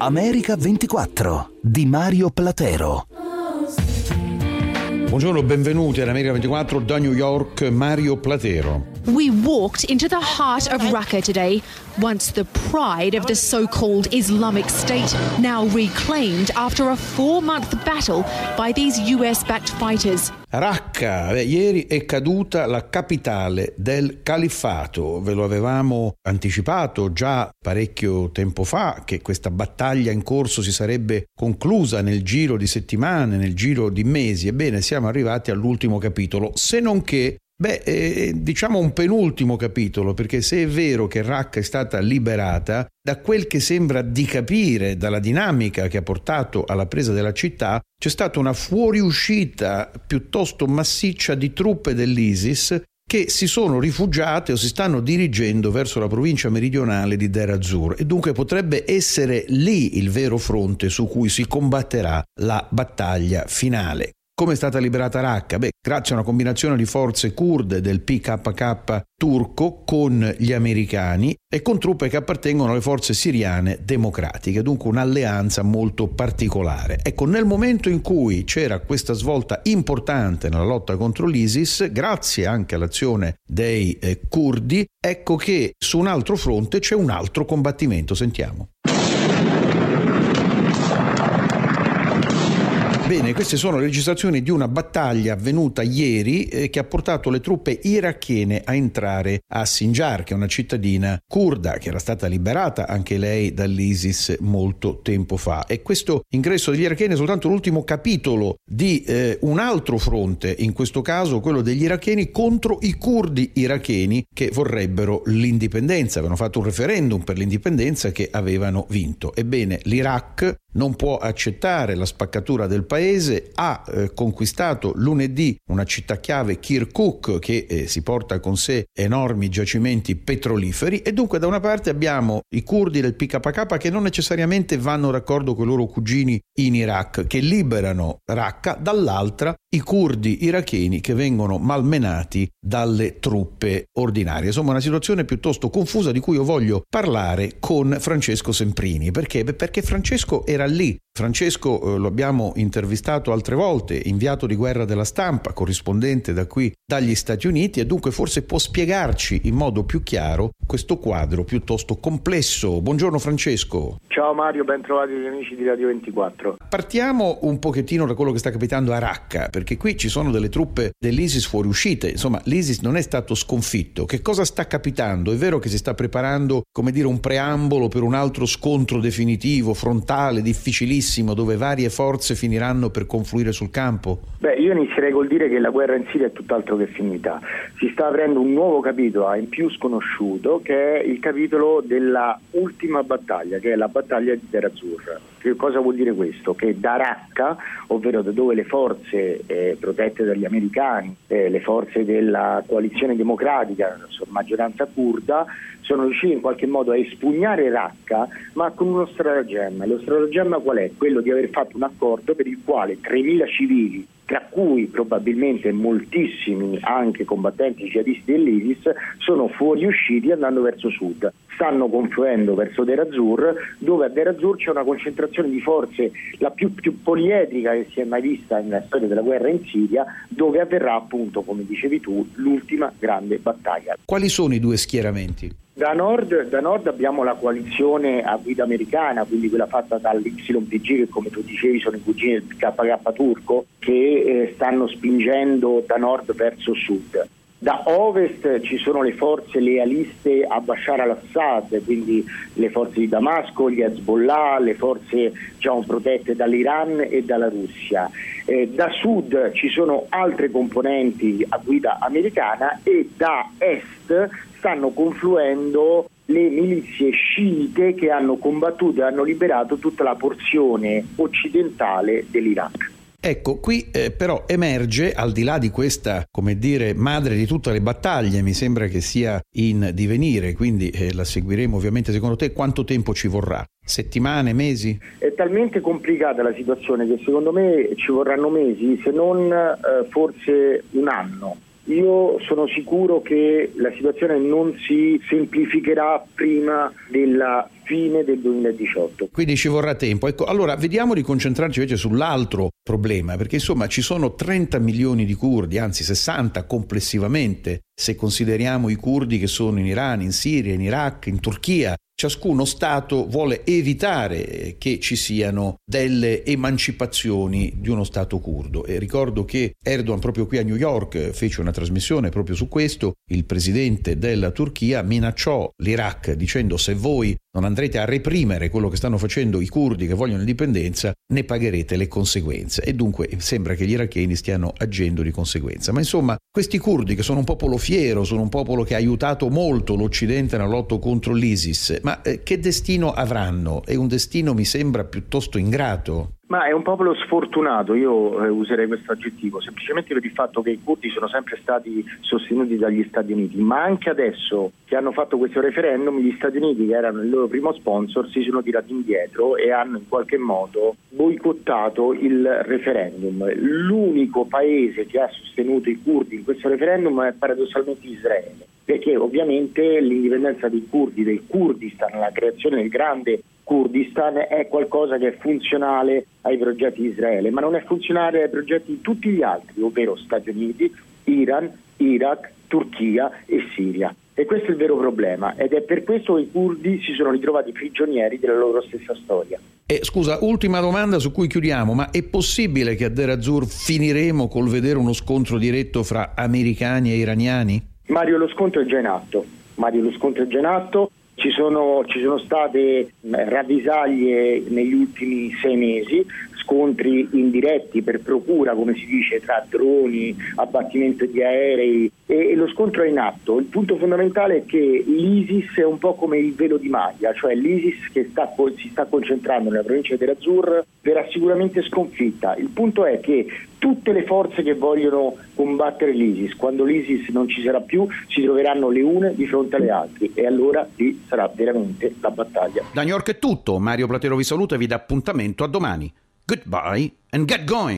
America 24 di Mario Platero. Buongiorno, benvenuti all'America 24 da New York, Mario Platero. We walked into the heart of Raqqa today, once the pride of the so-called Islamic State, now reclaimed after a 4-month battle by these US-backed fighters. Raqqa, ieri è caduta la capitale del califfato. Ve lo avevamo anticipato già parecchio tempo fa che questa battaglia in corso si sarebbe conclusa nel giro di settimane, nel giro di mesi. Ebbene, siamo arrivati all'ultimo capitolo, se non che diciamo un penultimo capitolo, perché se è vero che Raqqa è stata liberata, da quel che sembra di capire dalla dinamica che ha portato alla presa della città, c'è stata una fuoriuscita piuttosto massiccia di truppe dell'ISIS che si sono rifugiate o si stanno dirigendo verso la provincia meridionale di Deir ez-Zor, e dunque potrebbe essere lì il vero fronte su cui si combatterà la battaglia finale. Come è stata liberata Raqqa? Grazie a una combinazione di forze kurde del PKK turco con gli americani e con truppe che appartengono alle forze siriane democratiche, dunque un'alleanza molto particolare. Ecco, nel momento in cui c'era questa svolta importante nella lotta contro l'ISIS, grazie anche all'azione dei curdi, ecco che su un altro fronte c'è un altro combattimento. Sentiamo. Bene, queste sono le registrazioni di una battaglia avvenuta ieri che ha portato le truppe irachene a entrare a Sinjar, che è una cittadina curda che era stata liberata anche lei dall'ISIS molto tempo fa. E questo ingresso degli iracheni è soltanto l'ultimo capitolo di un altro fronte, in questo caso quello degli iracheni contro i curdi iracheni che vorrebbero l'indipendenza. Avevano fatto un referendum per l'indipendenza che avevano vinto. Ebbene, l'Iraq non può accettare la spaccatura del paese, ha conquistato lunedì una città chiave, Kirkuk, che si porta con sé enormi giacimenti petroliferi, e dunque da una parte abbiamo i curdi del PKK che non necessariamente vanno d'accordo con i loro cugini in Iraq, che liberano Raqqa, dall'altra i curdi iracheni che vengono malmenati dalle truppe ordinarie. Insomma, una situazione piuttosto confusa di cui io voglio parlare con Francesco Semprini. Perché Francesco era lì. Francesco lo abbiamo intervistato altre volte, inviato di guerra della Stampa, corrispondente da qui dagli Stati Uniti, e dunque forse può spiegarci in modo più chiaro questo quadro piuttosto complesso. Buongiorno Francesco. Ciao Mario, ben trovati gli amici di Radio 24. Partiamo un pochettino da quello che sta capitando a Raqqa, perché qui ci sono delle truppe dell'ISIS fuoriuscite. Insomma, l'ISIS non è stato sconfitto. Che cosa sta capitando? È vero che si sta preparando, come dire, un preambolo per un altro scontro definitivo, frontale, difficilissimo, dove varie forze finiranno per confluire sul campo? Io inizierei col dire che la guerra in Siria è tutt'altro che finita. Si sta aprendo un nuovo capitolo, in più sconosciuto, che è il capitolo della ultima battaglia, che è la battaglia di Deir ez-Zor. Che cosa vuol dire questo? Che da Raqqa, ovvero da dove le forze protette dagli americani, le forze della coalizione democratica, maggioranza curda, sono riusciti in qualche modo a espugnare Raqqa, ma con uno stratagemma. Lo stratagemma qual è? Quello di aver fatto un accordo per il quale 3.000 civili, tra cui probabilmente moltissimi anche combattenti jihadisti dell'ISIS, sono fuoriusciti andando verso sud. Stanno confluendo verso Deir ez-Zor, dove a Deir ez-Zor c'è una concentrazione di forze la più poliedrica che si è mai vista nella storia della guerra in Siria, dove avverrà appunto, come dicevi tu, l'ultima grande battaglia. Quali sono i due schieramenti? Da nord abbiamo la coalizione a guida americana, quindi quella fatta dall'YPG, che come tu dicevi sono i cugini del KK turco, che stanno spingendo da nord verso sud. Da ovest ci sono le forze lealiste a Bashar al-Assad, quindi le forze di Damasco, gli Hezbollah, le forze protette dall'Iran e dalla Russia. Da sud ci sono altre componenti a guida americana, e da est stanno confluendo le milizie sciite che hanno combattuto e hanno liberato tutta la porzione occidentale dell'Iraq. Ecco, qui però emerge, al di là di questa, come dire, madre di tutte le battaglie, mi sembra che sia in divenire, quindi la seguiremo ovviamente. Secondo te quanto tempo ci vorrà? Settimane, mesi? È talmente complicata la situazione che secondo me ci vorranno mesi, se non forse un anno. Io sono sicuro che la situazione non si semplificherà prima della fine del 2018. Quindi ci vorrà tempo. Ecco, allora vediamo di concentrarci invece sull'altro problema, perché insomma ci sono 30 milioni di curdi, anzi 60 complessivamente, se consideriamo i curdi che sono in Iran, in Siria, in Iraq, in Turchia. Ciascuno Stato vuole evitare che ci siano delle emancipazioni di uno Stato curdo. E ricordo che Erdogan proprio qui a New York fece una trasmissione proprio su questo. Il presidente della Turchia minacciò l'Iraq dicendo: se voi non andrete a reprimere quello che stanno facendo i curdi che vogliono l'indipendenza, ne pagherete le conseguenze. E dunque sembra che gli iracheni stiano agendo di conseguenza. Ma insomma, questi curdi, che sono un popolo fiero, sono un popolo che ha aiutato molto l'Occidente nella lotta contro l'ISIS, ma che destino avranno? È un destino, mi sembra, piuttosto ingrato. Ma è un popolo sfortunato, io userei questo aggettivo, semplicemente per il fatto che i curdi sono sempre stati sostenuti dagli Stati Uniti, ma anche adesso che hanno fatto questo referendum, gli Stati Uniti, che erano il loro primo sponsor, si sono tirati indietro e hanno in qualche modo boicottato il referendum. L'unico paese che ha sostenuto i curdi in questo referendum è paradossalmente Israele, perché ovviamente l'indipendenza dei curdi, del Kurdistan, la creazione del grande Kurdistan è qualcosa che è funzionale ai progetti di Israele, ma non è funzionale ai progetti di tutti gli altri, ovvero Stati Uniti, Iran, Iraq, Turchia e Siria. E questo è il vero problema, ed è per questo che i curdi si sono ritrovati prigionieri della loro stessa storia. Scusa, ultima domanda su cui chiudiamo, ma è possibile che a Deir ez-Zor finiremo col vedere uno scontro diretto fra americani e iraniani? Mario, lo scontro è già in atto. Ci sono state ravvisaglie negli ultimi 6 mesi, scontri indiretti per procura, come si dice, tra droni, abbattimento di aerei, e lo scontro è in atto. Il punto fondamentale è che l'ISIS è un po' come il velo di maglia, cioè l'ISIS che si sta concentrando nella provincia di Deir ez-Zor verrà sicuramente sconfitta. Il punto è che tutte le forze che vogliono combattere l'ISIS, quando l'ISIS non ci sarà più, si troveranno le une di fronte alle altre, e allora lì sarà veramente la battaglia. Da New York è tutto, Mario Platero vi saluta e vi dà appuntamento a domani. Goodbye and get going!